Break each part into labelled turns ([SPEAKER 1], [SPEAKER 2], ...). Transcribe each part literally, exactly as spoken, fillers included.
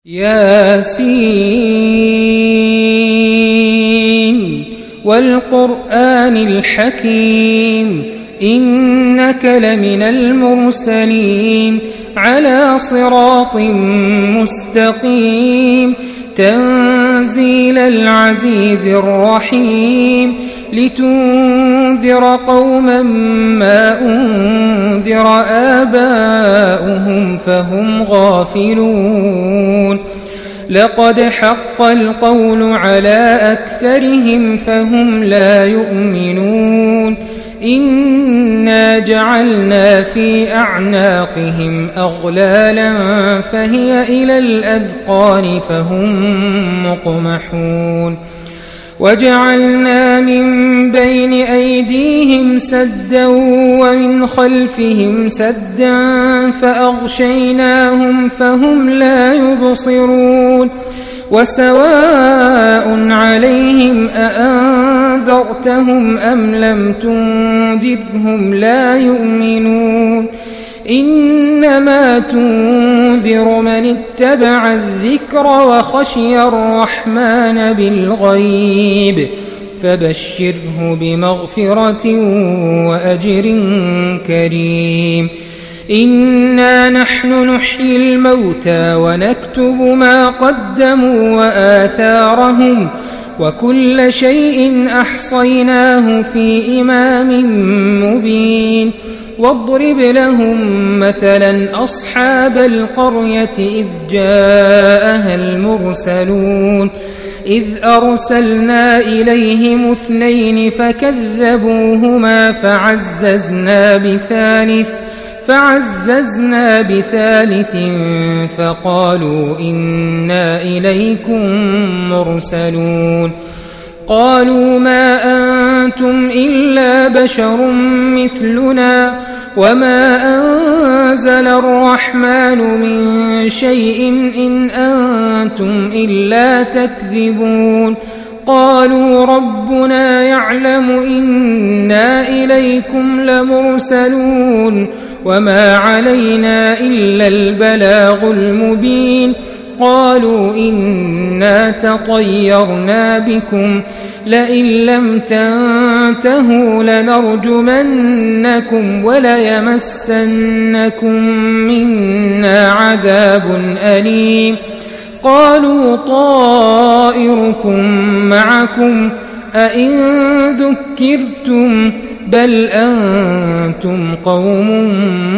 [SPEAKER 1] ياسين والقرآن الحكيم إنك لمن المرسلين على صراط مستقيم تنزيل العزيز الرحيم لتنذر قوما ما أنذر آباؤهم فهم غافلون لقد حق القول على أكثرهم فهم لا يؤمنون إنا جعلنا في أعناقهم أغلالا فهي إلى الأذقان فهم مقمحون وجعلنا من بين أيديهم سدا ومن خلفهم سدا فأغشيناهم فهم لا يبصرون وسواء عليهم أأنذرتهم أم لم تنذرهم لا يؤمنون إنما تنذر من اتبع الذكر وخشي الرحمن بالغيب فبشره بمغفرة وأجر كريم إنا نحن نحيي الموتى ونكتب ما قدموا وآثارهم وكل شيء أحصيناه في إمام مبين واضرب لهم مثلا أصحاب القرية إذ جاءها المرسلون إذ أرسلنا إليهم اثنين فكذبوهما فعززنا بثالث فعززنا بثالث فقالوا إنا إليكم مرسلون قالوا ما أنتم إلا بشر مثلنا وما أنزل الرحمن من شيء إن أنتم إلا تكذبون قالوا ربنا يعلم إنا إليكم لمرسلون وما علينا إلا البلاغ المبين قالوا إنا تطيرنا بكم لئن لم تنتهوا لنرجمنكم وليمسنكم منا عذاب أليم قالوا طائركم معكم أئن ذكرتم بل أنتم قوم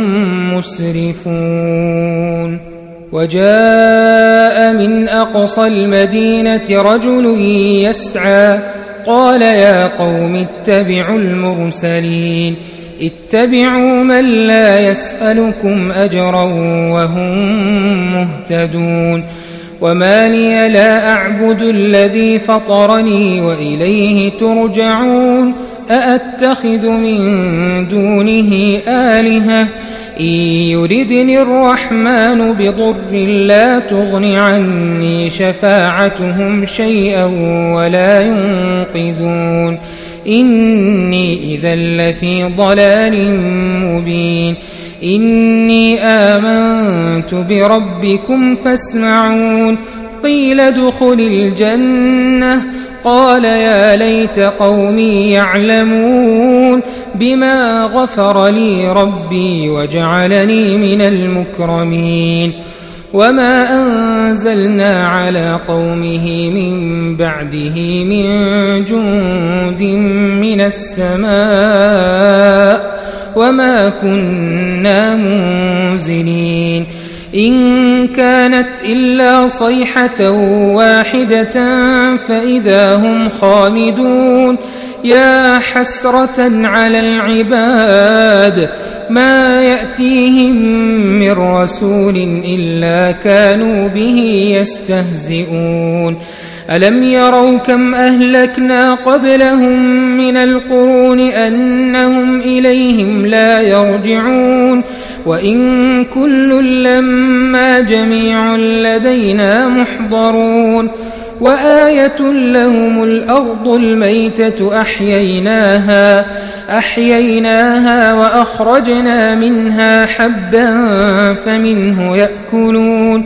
[SPEAKER 1] مسرفون وجاء من أقصى المدينة رجل يسعى قال يا قوم اتبعوا المرسلين اتبعوا من لا يسألكم أجرا وهم مهتدون وما لي لا أعبد الذي فطرني وإليه ترجعون أأتخذ من دونه آلهة إن يردني الرحمن بضر لا تغن عني شفاعتهم شيئا ولا ينقذون إني إذا لفي ضلال مبين إني آمنت بربكم فاسمعون قيل ادخل الجنة قال يا ليت قومي يعلمون بما غفر لي ربي وجعلني من المكرمين وما أنزلنا على قومه من بعده من جند من السماء وما كنا منزلين إن كانت إلا صيحة واحدة فإذا هم خامدون يا حسرة على العباد ما يأتيهم من رسول إلا كانوا به يستهزئون ألم يروا كم أهلكنا قبلهم من القرون أنهم إليهم لا يرجعون وإن كل لما جميع لدينا محضرون وآية لهم الأرض الميتة أحييناها أحييناها وأخرجنا منها حبا فمنه يأكلون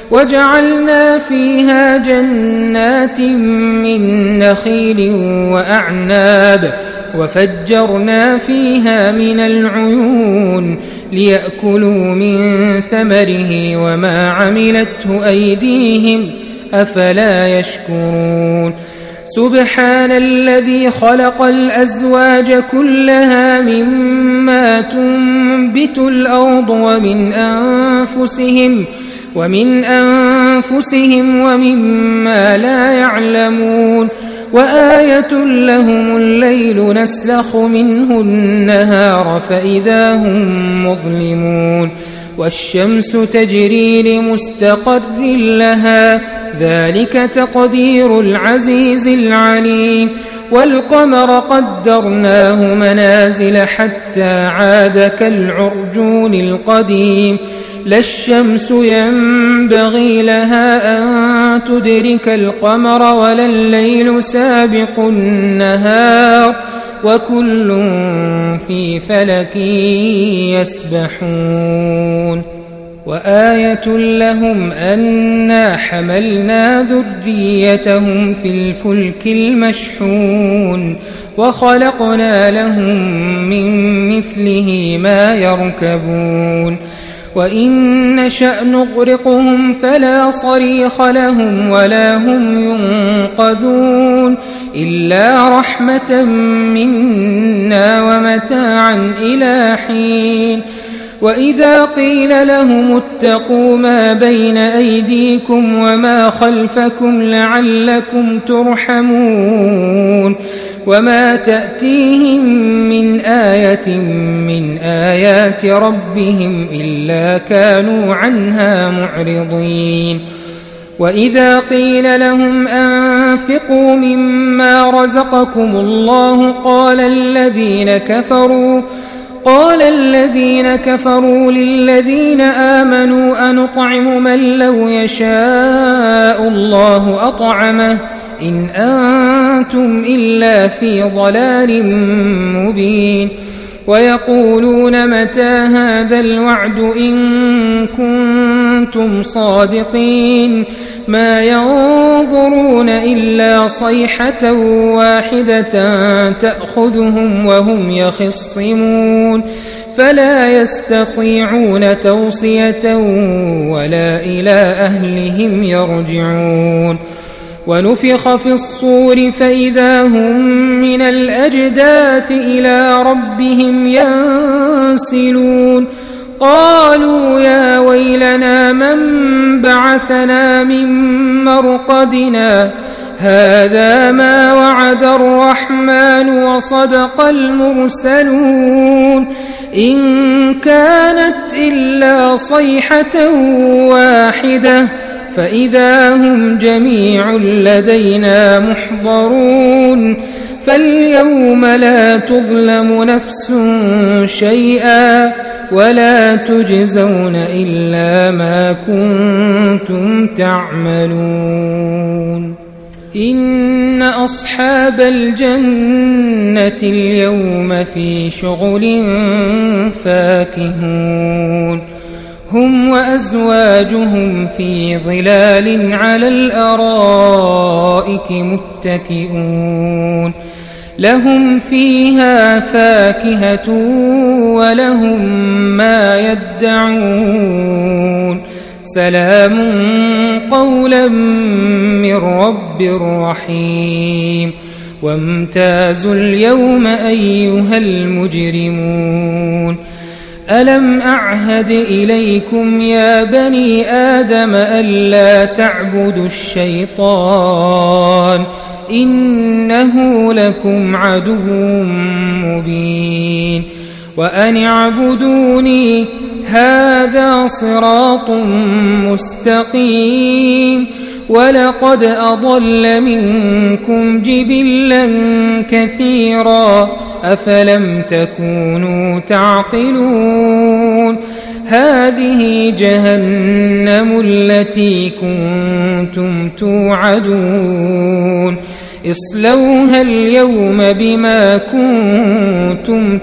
[SPEAKER 1] وجعلنا فيها جنات من نخيل وأعناب وفجرنا فيها من العيون ليأكلوا من ثمره وما عملته أيديهم أفلا يشكرون سبحان الذي خلق الأزواج كلها مما تنبت الأرض ومن أنفسهم ومن أنفسهم ومما لا يعلمون وآية لهم الليل نسلخ منه النهار فإذا هم مظلمون والشمس تجري لمستقر لها ذلك تقدير العزيز العليم والقمر قدرناه منازل حتى عاد كالعرجون القديم لا الشمس ينبغي لها أن تدرك القمر ولا الليل سابق النهار وكل في فلك يسبحون وآية لهم أنا حملنا ذريتهم في الفلك المشحون وخلقنا لهم من مثله ما يركبون وإن نشأ نغرقهم فلا صريخ لهم ولا هم ينقذون إلا رحمة منا ومتاعا إلى حين وإذا قيل لهم اتقوا ما بين أيديكم وما خلفكم لعلكم ترحمون وما تأتيهم من آية من آيات ربهم إلا كانوا عنها معرضين وإذا قيل لهم أنفقوا مما رزقكم الله قال الذين كفروا قال الذين كفروا للذين آمنوا أنطعم من لو يشاء الله أطعمه إن أنتم إلا في ضلال مبين ويقولون متى هذا الوعد إن كنتم صادقين ما ينظرون إلا صيحة واحدة تأخذهم وهم يخصمون فلا يستطيعون توصية ولا إلى أهلهم يرجعون ونفخ في الصور فإذا هم من الأجداث إلى ربهم ينسلون قالوا يا ويلنا من بعثنا من مرقدنا هذا ما وعد الرحمن وصدق المرسلون إن كانت إلا صيحة واحدة فإذا هم جميع لدينا محضرون فاليوم لا تظلم نفس شيئا ولا تجزون إلا ما كنتم تعملون إن أصحاب الجنة اليوم في شغل فاكهون هم وأزواجهم في ظلال على الأرائك متكئون لهم فيها فاكهة ولهم ما يدعون سلام قولا من رب رحيم وامتازوا اليوم أيها المجرمون ألم أعهد إليكم يا بني آدم ألا تعبدوا الشيطان إنه لكم عدو مبين وأن اعبدوني هذا صراط مستقيم ولقد أضل منكم جبلا كثيرا أفلم تكونوا تعقلون هذه جهنم التي كنتم توعدون اصلوها اليوم بما كنتم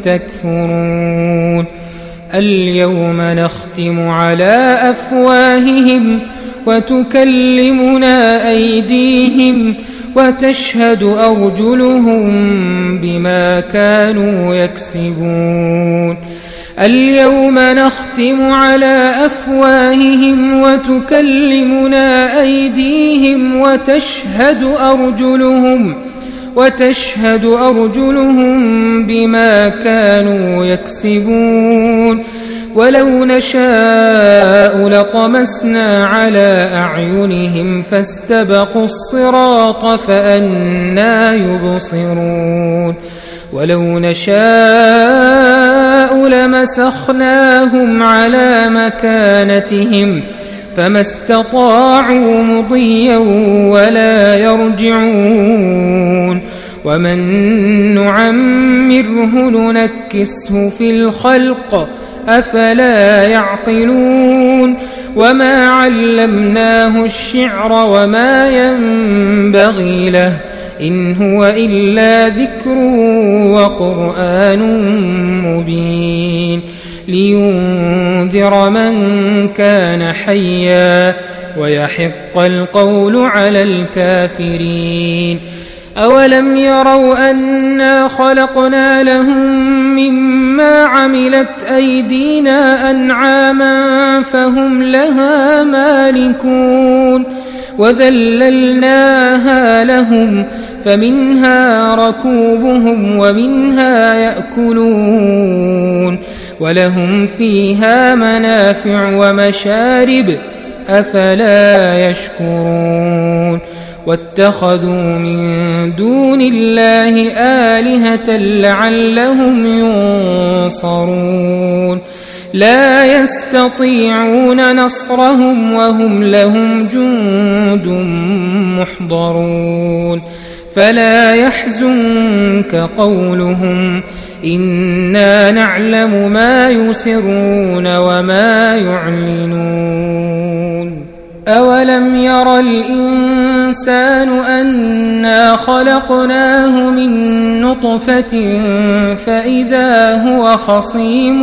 [SPEAKER 1] تكفرون اليوم نختم على أفواههم وتكلمنا أيديهم وتشهد أرجلهم بما كانوا يكسبون اليوم نختم على أفواههم وتكلمنا أيديهم وتشهد أرجلهم وتشهد أرجلهم بما كانوا يكسبون ولو نشاء لطمسنا على أعينهم فاستبقوا الصراط فأنى يبصرون ولو نشاء لمسخناهم على مكانتهم فما استطاعوا مضيا ولا يرجعون ومن نعمره ننكسه في الخلق أفلا يعقلون وما علمناه الشعر وما ينبغي له إن هو إلا ذكر وقرآن مبين لينذر من كان حيا ويحق القول على الكافرين أولم يروا أنا خلقنا لهم مما عملت أيدينا أنعاما فهم لها مالكون وذللناها لهم فمنها ركوبهم ومنها يأكلون ولهم فيها منافع ومشارب أفلا يشكرون واتخذوا من دون الله آلهة لعلهم ينصرون لا يستطيعون نصرهم وهم لهم جند محضرون فلا يحزنك قولهم إنا نعلم ما يسرون وما يعلنون أولم ير الإنسان أنا خلقناه من نطفة فإذا هو خصيم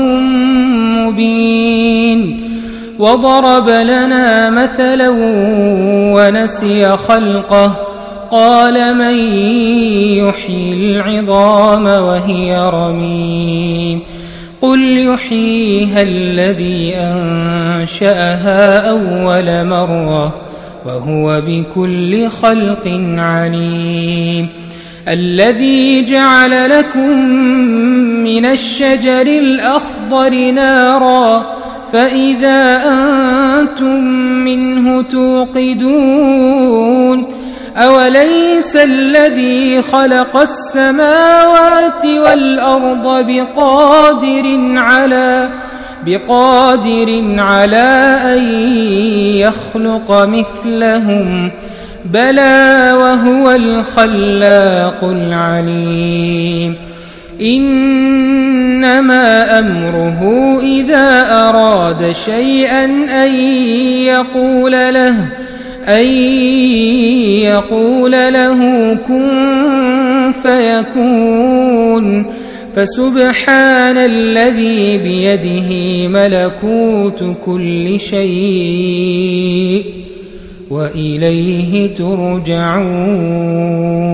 [SPEAKER 1] مبين وضرب لنا مثلا ونسي خلقه قال من يحيي العظام وهي رميم قل يحييها الذي أنشأها أول مرة وهو بكل خلق عليم الذي جعل لكم من الشجر الأخضر نارا فإذا أنتم منه توقدون أوليس الذي خلق السماوات والأرض بقادر على بقادر على أن يخلق مثلهم بلى وهو الخلاق العليم إنما أمره إذا أراد شيئا أن يقول له أن يقول له كن فيكون فسبحان الذي بيده ملكوت كل شيء وإليه ترجعون.